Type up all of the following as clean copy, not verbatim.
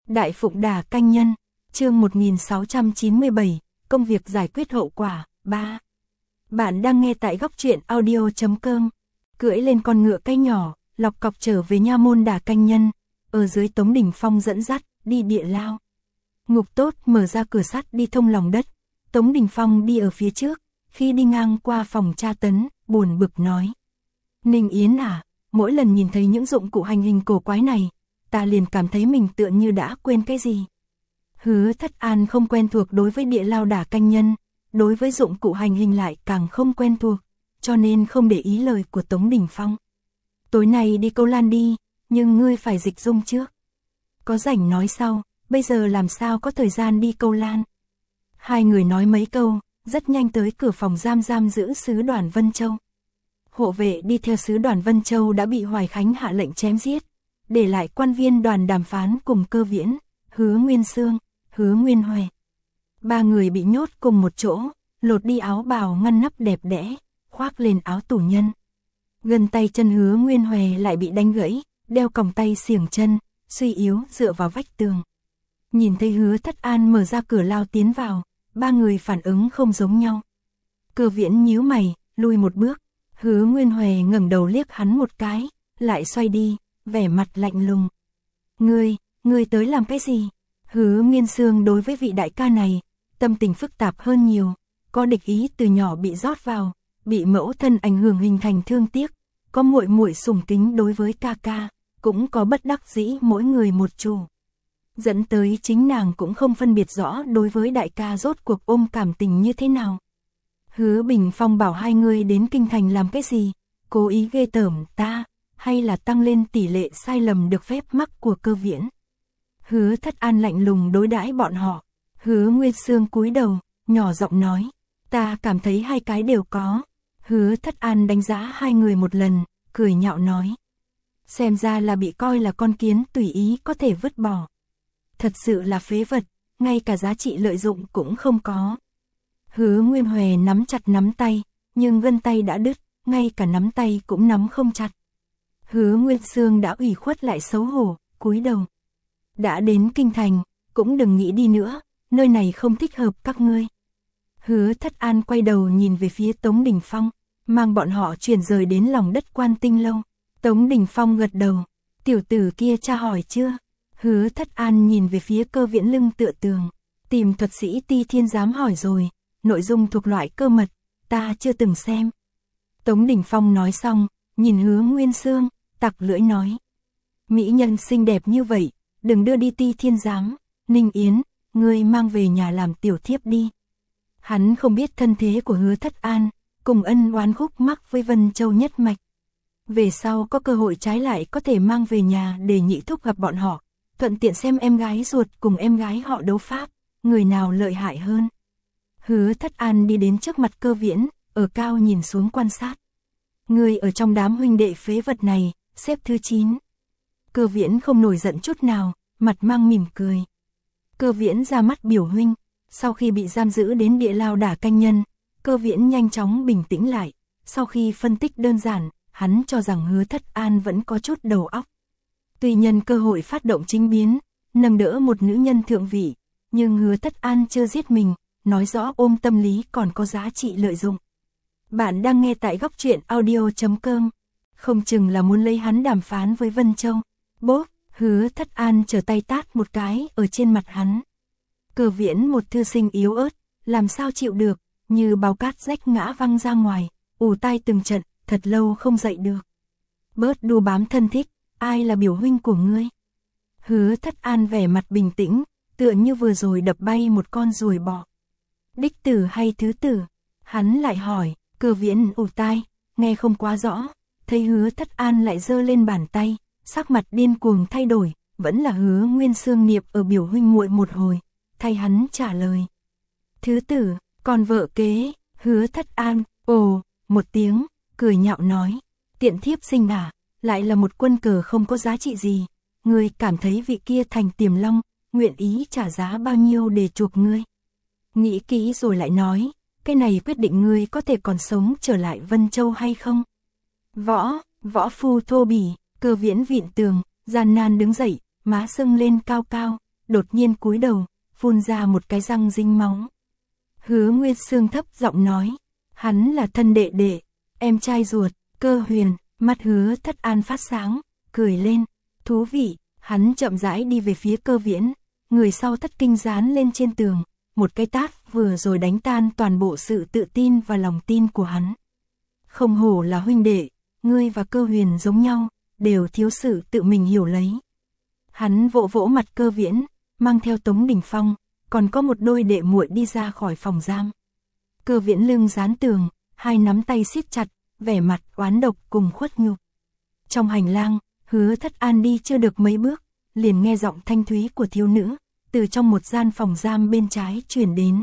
Đại Phụng Đà Canh Nhân, chương 1697, công việc giải quyết hậu quả, 3. Bạn đang nghe tại góc truyện audio.com. Cưỡi lên con ngựa cái nhỏ, lọc cọc trở về nha môn Đà Canh Nhân, ở dưới Tống Đình Phong dẫn dắt, đi địa lao. Ngục tốt mở ra cửa sắt đi thông lòng đất, Tống Đình Phong đi ở phía trước, khi đi ngang qua phòng tra tấn, buồn bực nói. Ninh Yến à, mỗi lần nhìn thấy những dụng cụ hành hình cổ quái này, ta liền cảm thấy mình tựa như đã quên cái gì. Hứa Thất An không quen thuộc đối với địa lao Đà Canh Nhân, đối với dụng cụ hành hình lại càng không quen thuộc, cho nên không để ý lời của Tống Đình Phong. Tối nay đi câu lan đi, nhưng ngươi phải dịch dung trước. Có rảnh nói sau, bây giờ làm sao có thời gian đi câu lan. Hai người nói mấy câu, rất nhanh tới cửa phòng giam giữ sứ đoàn Vân Châu. Hộ vệ đi theo sứ đoàn Vân Châu đã bị Hoài Khánh hạ lệnh chém giết, để lại quan viên đoàn đàm phán cùng Cơ Viễn, Hứa Nguyên Sương, Hứa Nguyên Huệ. Ba người bị nhốt cùng một chỗ, lột đi áo bào ngăn nắp đẹp đẽ, khoác lên áo tù nhân. Gần tay chân Hứa Nguyên Huệ lại bị đánh gãy, đeo còng tay xiềng chân, suy yếu dựa vào vách tường. Nhìn thấy Hứa Thất An mở ra cửa lao tiến vào, ba người phản ứng không giống nhau. Cơ Viễn nhíu mày, lui một bước, Hứa Nguyên Huệ ngẩng đầu liếc hắn một cái, lại xoay đi, vẻ mặt lạnh lùng. Ngươi tới làm cái gì? Hứa Nguyên Sương đối với vị đại ca này, tâm tình phức tạp hơn nhiều, có địch ý từ nhỏ bị rót vào, bị mẫu thân ảnh hưởng hình thành thương tiếc, có muội muội sùng kính đối với ca ca, cũng có bất đắc dĩ mỗi người một chủ. Dẫn tới chính nàng cũng không phân biệt rõ đối với đại ca rốt cuộc ôm cảm tình như thế nào. Hứa Bình Phong bảo hai người đến kinh thành làm cái gì, cố ý ghê tởm ta, hay là tăng lên tỷ lệ sai lầm được phép mắc của Cơ Viễn. Hứa Thất An lạnh lùng đối đãi bọn họ, Hứa Nguyên Sương cúi đầu, nhỏ giọng nói, ta cảm thấy hai cái đều có. Hứa Thất An đánh giá hai người một lần, cười nhạo nói, xem ra là bị coi là con kiến tùy ý có thể vứt bỏ. Thật sự là phế vật, ngay cả giá trị lợi dụng cũng không có. Hứa Nguyên Huệ nắm chặt nắm tay, nhưng gân tay đã đứt, ngay cả nắm tay cũng nắm không chặt. Hứa Nguyên Sương đã ủy khuất lại xấu hổ, cúi đầu. Đã đến kinh thành, cũng đừng nghĩ đi nữa, nơi này không thích hợp các ngươi. Hứa Thất An quay đầu nhìn về phía Tống Đình Phong, mang bọn họ chuyển rời đến lòng đất Quan Tinh Lâu. Tống Đình Phong gật đầu, tiểu tử kia tra hỏi chưa? Hứa Thất An nhìn về phía Cơ Viễn lưng tựa tường, tìm thuật sĩ Ti Thiên Giám hỏi rồi, nội dung thuộc loại cơ mật, ta chưa từng xem. Tống Đình Phong nói xong, nhìn Hứa Nguyên Sương, tặc lưỡi nói, mỹ nhân xinh đẹp như vậy, đừng đưa đi Ti Thiên Giám, Ninh Yến, ngươi mang về nhà làm tiểu thiếp đi. Hắn không biết thân thế của Hứa Thất An, cùng ân oán khúc mắc với Vân Châu nhất mạch. Về sau có cơ hội trái lại có thể mang về nhà để nhị thúc gặp bọn họ, thuận tiện xem em gái ruột cùng em gái họ đấu pháp, người nào lợi hại hơn. Hứa Thất An đi đến trước mặt Cơ Viễn, ở cao nhìn xuống quan sát. Người ở trong đám huynh đệ phế vật này, xếp thứ 9. Cơ Viễn không nổi giận chút nào, mặt mang mỉm cười. Cơ Viễn ra mắt biểu huynh, sau khi bị giam giữ đến địa lao Đà Canh Nhân, Cơ Viễn nhanh chóng bình tĩnh lại, sau khi phân tích đơn giản, hắn cho rằng Hứa Thất An vẫn có chút đầu óc. Tuy nhân cơ hội phát động chính biến, nâng đỡ một nữ nhân thượng vị, nhưng Hứa Thất An chưa giết mình, nói rõ ôm tâm lý còn có giá trị lợi dụng. Bạn đang nghe tại góc truyện audio.com, không chừng là muốn lấy hắn đàm phán với Vân Châu. Bốp, Hứa Thất An trở tay tát một cái ở trên mặt hắn. Cơ Viễn một thư sinh yếu ớt, làm sao chịu được, như bao cát rách ngã văng ra ngoài, ù tai từng trận, thật lâu không dậy được. Bớt đu bám thân thích, ai là biểu huynh của ngươi? Hứa Thất An vẻ mặt bình tĩnh, tựa như vừa rồi đập bay một con ruồi bọ. Đích tử hay thứ tử? Hắn lại hỏi. Cơ Viễn ù tai, nghe không quá rõ, thấy Hứa Thất An lại giơ lên bàn tay, sắc mặt điên cuồng thay đổi, vẫn là Hứa Nguyên Sương niệm ở biểu huynh muội một hồi, thay hắn trả lời. Thứ tử, còn vợ kế? Hứa Thất An, ồ, một tiếng, cười nhạo nói, tiện thiếp sinh à, lại là một quân cờ không có giá trị gì, ngươi cảm thấy vị kia thành Tiềm Long, nguyện ý trả giá bao nhiêu để chuộc ngươi? Nghĩ kỹ rồi lại nói, cái này quyết định ngươi có thể còn sống trở lại Vân Châu hay không? Võ phu thô bỉ, Cơ Viễn vịn tường, gian nan đứng dậy, má sưng lên cao cao, đột nhiên cúi đầu, phun ra một cái răng dính máu. Hứa Nguyên Sương thấp giọng nói, hắn là thân đệ đệ, em trai ruột, Cơ Huyền. Mắt Hứa Thất An phát sáng, cười lên, thú vị. Hắn chậm rãi đi về phía Cơ Viễn, người sau thất kinh dán lên trên tường, một cái tát vừa rồi đánh tan toàn bộ sự tự tin và lòng tin của hắn. Không hổ là huynh đệ, ngươi và Cơ Huyền giống nhau, đều thiếu sự tự mình hiểu lấy. Hắn vỗ vỗ mặt Cơ Viễn, mang theo Tống Đình Phong, còn có một đôi đệ muội đi ra khỏi phòng giam. Cơ Viễn lưng dán tường, hai nắm tay siết chặt, vẻ mặt oán độc cùng khuất nhục. Trong hành lang, Hứa Thất An đi chưa được mấy bước, liền nghe giọng thanh thúy của thiếu nữ, từ trong một gian phòng giam bên trái truyền đến.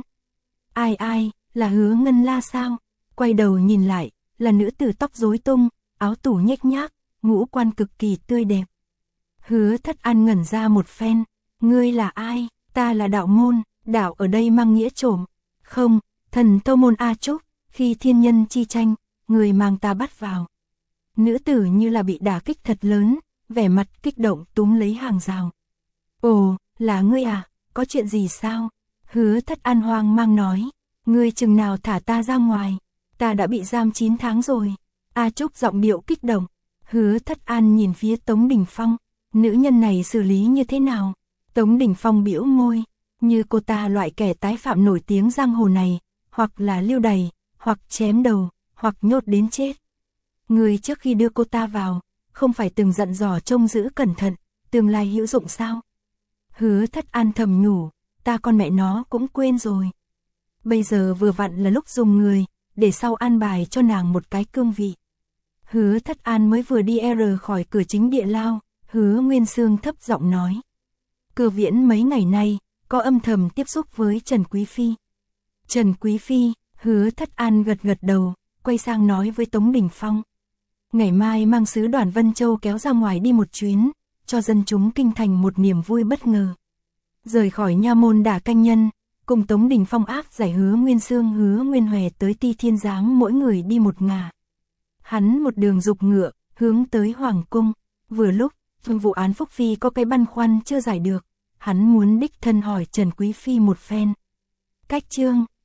Ai, là Hứa Ngân La sao? Quay đầu nhìn lại, là nữ tử tóc rối tung, áo tủ nhếch nhác, ngũ quan cực kỳ tươi đẹp. Hứa Thất An ngẩn ra một phen, ngươi là ai? Ta là đạo môn, đạo ở đây mang nghĩa trộm. Không, thần Tô Môn A Trúc, khi thiên nhân chi tranh, người mang ta bắt vào. Nữ tử như là bị đả kích thật lớn, vẻ mặt kích động túm lấy hàng rào. Ồ, là ngươi à, có chuyện gì sao? Hứa Thất An hoang mang nói, ngươi chừng nào thả ta ra ngoài, ta đã bị giam 9 tháng rồi. A Trúc giọng điệu kích động. Hứa Thất An nhìn phía Tống Đình Phong, nữ nhân này xử lý như thế nào? Tống Đình Phong bĩu môi, như cô ta loại kẻ tái phạm nổi tiếng giang hồ này, hoặc là lưu đày, hoặc chém đầu, hoặc nhốt đến chết. Người trước khi đưa cô ta vào, không phải từng dặn dò trông giữ cẩn thận, tương lai hữu dụng sao? Hứa Thất An thầm nhủ, ta con mẹ nó cũng quên rồi. Bây giờ vừa vặn là lúc dùng người, để sau an bài cho nàng một cái cương vị. Hứa Thất An mới vừa đi khỏi cửa chính địa lao, Hứa Nguyên Sương thấp giọng nói. Cơ Viễn mấy ngày nay, có âm thầm tiếp xúc với Trần Quý Phi. Trần Quý Phi, Hứa Thất An gật gật đầu, quay sang nói với Tống Đình Phong. Ngày mai mang sứ đoàn Vân Châu kéo ra ngoài đi một chuyến, cho dân chúng kinh thành một niềm vui bất ngờ. Rời khỏi nha môn Đả Canh Nhân, cùng Tống Đình Phong áp giải Hứa Nguyên Sương Hứa Nguyên Hòe tới Ti Thiên Giáng mỗi người đi một ngả. Hắn một đường dục ngựa, hướng tới Hoàng Cung, vừa lúc, vụ án Phúc Phi có cái băn khoăn chưa giải được, hắn muốn đích thân hỏi Trần Quý Phi một phen. Cách chương